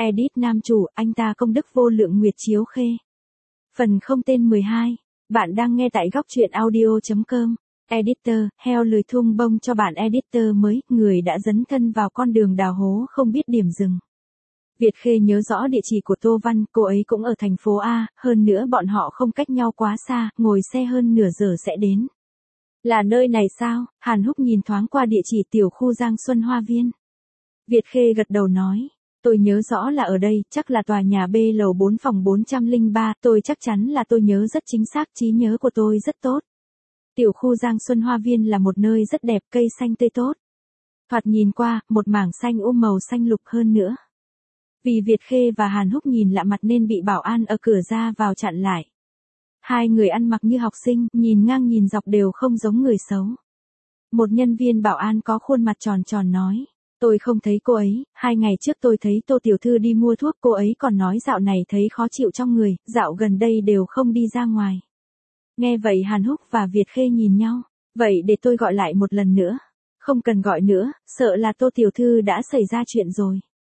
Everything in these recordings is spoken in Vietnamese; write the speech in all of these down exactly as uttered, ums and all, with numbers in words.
Edit nam chủ, anh ta công đức vô lượng Nguyệt Chiếu Khê. Phần không tên mười hai. Bạn đang nghe tại góc truyện audio chấm com. Editor, heo lười thung bông cho bạn editor mới, người đã dấn thân vào con đường đào hố không biết điểm dừng. Việt Khê nhớ rõ địa chỉ của Tô Văn, cô ấy cũng ở thành phố A, hơn nữa bọn họ không cách nhau quá xa, ngồi xe hơn nửa giờ sẽ đến. Là nơi này sao? Hàn Húc nhìn thoáng qua địa chỉ tiểu khu Giang Xuân Hoa Viên. Việt Khê gật đầu nói, tôi nhớ rõ là ở đây, chắc là tòa nhà B lầu bốn phòng bốn trăm lẻ ba, tôi chắc chắn là tôi nhớ rất chính xác, trí nhớ của tôi rất tốt. Tiểu khu Giang Xuân Hoa Viên là một nơi rất đẹp, cây xanh tươi tốt. Thoạt nhìn qua, một mảng xanh um màu xanh lục hơn nữa. Vì Việt Khê và Hàn Húc nhìn lạ mặt nên bị bảo an ở cửa ra vào chặn lại. Hai người ăn mặc như học sinh, nhìn ngang nhìn dọc đều không giống người xấu. Một nhân viên bảo an có khuôn mặt tròn tròn nói, tôi không thấy cô ấy, hai ngày trước tôi thấy Tô tiểu thư đi mua thuốc, cô ấy còn nói dạo này thấy khó chịu trong người, dạo gần đây đều không đi ra ngoài. Nghe vậy Hàn Húc và Việt Khê nhìn nhau, vậy để tôi gọi lại một lần nữa. Không cần gọi nữa, sợ là Tô tiểu thư đã xảy ra chuyện rồi.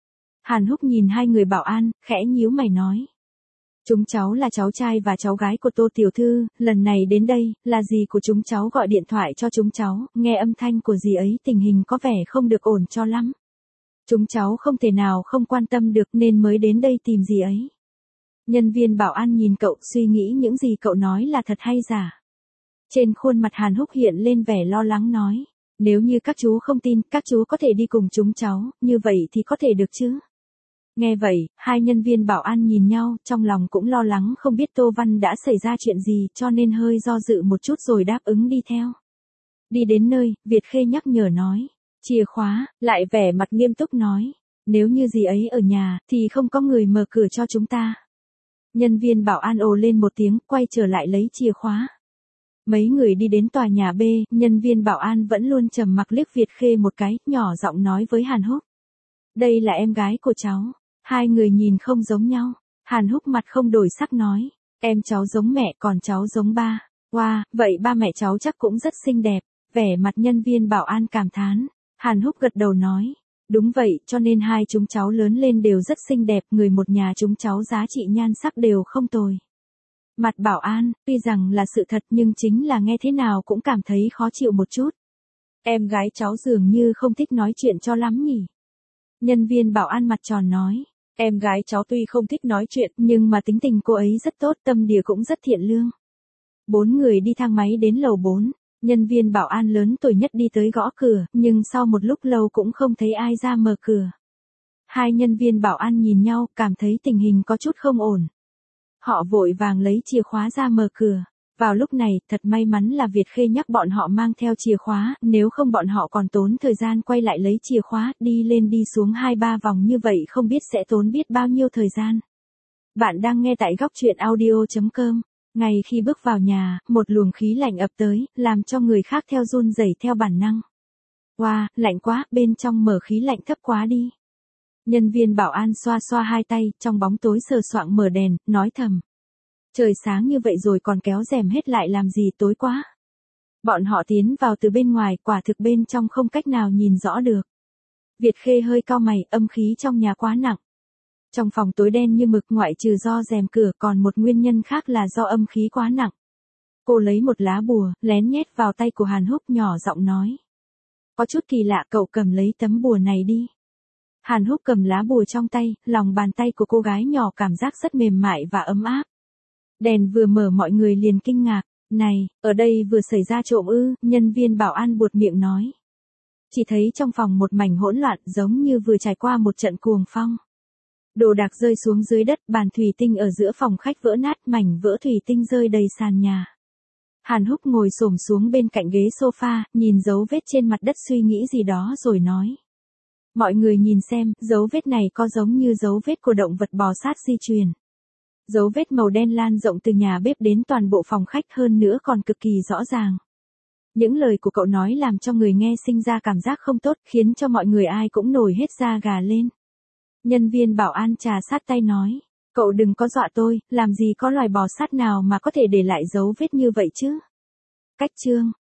Hàn Húc nhìn hai người bảo an, khẽ nhíu mày nói. Chúng cháu là cháu trai và cháu gái của Tô tiểu thư, lần này đến đây, là dì của chúng cháu gọi điện thoại cho chúng cháu, nghe âm thanh của dì ấy tình hình có vẻ không được ổn cho lắm. Chúng cháu không thể nào không quan tâm được nên mới đến đây tìm dì ấy. Nhân viên bảo an nhìn cậu, suy nghĩ những gì cậu nói là thật hay giả. Trên khuôn mặt Hàn Húc hiện lên vẻ lo lắng nói, nếu như các chú không tin, các chú có thể đi cùng chúng cháu, như vậy thì có thể được chứ. Nghe vậy, hai nhân viên bảo an nhìn nhau, trong lòng cũng lo lắng không biết Tô Văn đã xảy ra chuyện gì cho nên hơi do dự một chút rồi đáp ứng đi theo. Đi đến nơi, Việt Khê nhắc nhở nói, chìa khóa, lại vẻ mặt nghiêm túc nói, nếu như dì ấy ở nhà, thì không có người mở cửa cho chúng ta. Nhân viên bảo an ồ lên một tiếng, quay trở lại lấy chìa khóa. Mấy người đi đến tòa nhà B, nhân viên bảo an vẫn luôn trầm mặc liếc Việt Khê một cái, nhỏ giọng nói với Hàn Húc. Đây là em gái của cháu. Hai người nhìn không giống nhau. Hàn Húc mặt không đổi sắc nói. Em cháu giống mẹ còn cháu giống ba. Wow, vậy ba mẹ cháu chắc cũng rất xinh đẹp. Vẻ mặt nhân viên bảo an cảm thán. Hàn Húc gật đầu nói. Đúng vậy, cho nên hai chúng cháu lớn lên đều rất xinh đẹp. Người một nhà chúng cháu giá trị nhan sắc đều không tồi. Mặt bảo an, tuy rằng là sự thật nhưng chính là nghe thế nào cũng cảm thấy khó chịu một chút. Em gái cháu dường như không thích nói chuyện cho lắm nhỉ. Nhân viên bảo an mặt tròn nói. Em gái cháu tuy không thích nói chuyện, nhưng mà tính tình cô ấy rất tốt, tâm địa cũng rất thiện lương. Bốn người đi thang máy đến lầu bốn, nhân viên bảo an lớn tuổi nhất đi tới gõ cửa, nhưng sau một lúc lâu cũng không thấy ai ra mở cửa. Hai nhân viên bảo an nhìn nhau, cảm thấy tình hình có chút không ổn. Họ vội vàng lấy chìa khóa ra mở cửa. Vào lúc này, thật may mắn là Việt Khê nhắc bọn họ mang theo chìa khóa, nếu không bọn họ còn tốn thời gian quay lại lấy chìa khóa, đi lên đi xuống hai ba vòng như vậy không biết sẽ tốn biết bao nhiêu thời gian. Bạn đang nghe tại góc truyện audio chấm com. Ngay khi bước vào nhà, một luồng khí lạnh ập tới, làm cho người khác theo run rẩy theo bản năng. Wow, lạnh quá, bên trong mở khí lạnh thấp quá đi. Nhân viên bảo an xoa xoa hai tay, trong bóng tối sờ soạng mở đèn, nói thầm. Trời sáng như vậy rồi còn kéo rèm hết lại làm gì, tối quá. Bọn họ tiến vào từ bên ngoài, quả thực bên trong không cách nào nhìn rõ được. Việt Khê hơi cau mày, âm khí trong nhà quá nặng. Trong phòng tối đen như mực, ngoại trừ do rèm cửa còn một nguyên nhân khác là do âm khí quá nặng. Cô lấy một lá bùa, lén nhét vào tay của Hàn Húc, nhỏ giọng nói. Có chút kỳ lạ, cậu cầm lấy tấm bùa này đi. Hàn Húc cầm lá bùa trong tay, lòng bàn tay của cô gái nhỏ cảm giác rất mềm mại và ấm áp. Đèn vừa mở mọi người liền kinh ngạc, này, ở đây vừa xảy ra trộm ư, nhân viên bảo an buột miệng nói. Chỉ thấy trong phòng một mảnh hỗn loạn giống như vừa trải qua một trận cuồng phong. Đồ đạc rơi xuống dưới đất, bàn thủy tinh ở giữa phòng khách vỡ nát, mảnh vỡ thủy tinh rơi đầy sàn nhà. Hàn Húc ngồi xổm xuống bên cạnh ghế sofa, nhìn dấu vết trên mặt đất suy nghĩ gì đó rồi nói. Mọi người nhìn xem, dấu vết này có giống như dấu vết của động vật bò sát di truyền. Dấu vết màu đen lan rộng từ nhà bếp đến toàn bộ phòng khách, hơn nữa còn cực kỳ rõ ràng. Những lời của cậu nói làm cho người nghe sinh ra cảm giác không tốt, khiến cho mọi người ai cũng nổi hết da gà lên. Nhân viên bảo an trà sát tay nói, cậu đừng có dọa tôi, làm gì có loài bò sát nào mà có thể để lại dấu vết như vậy chứ. Cách chương,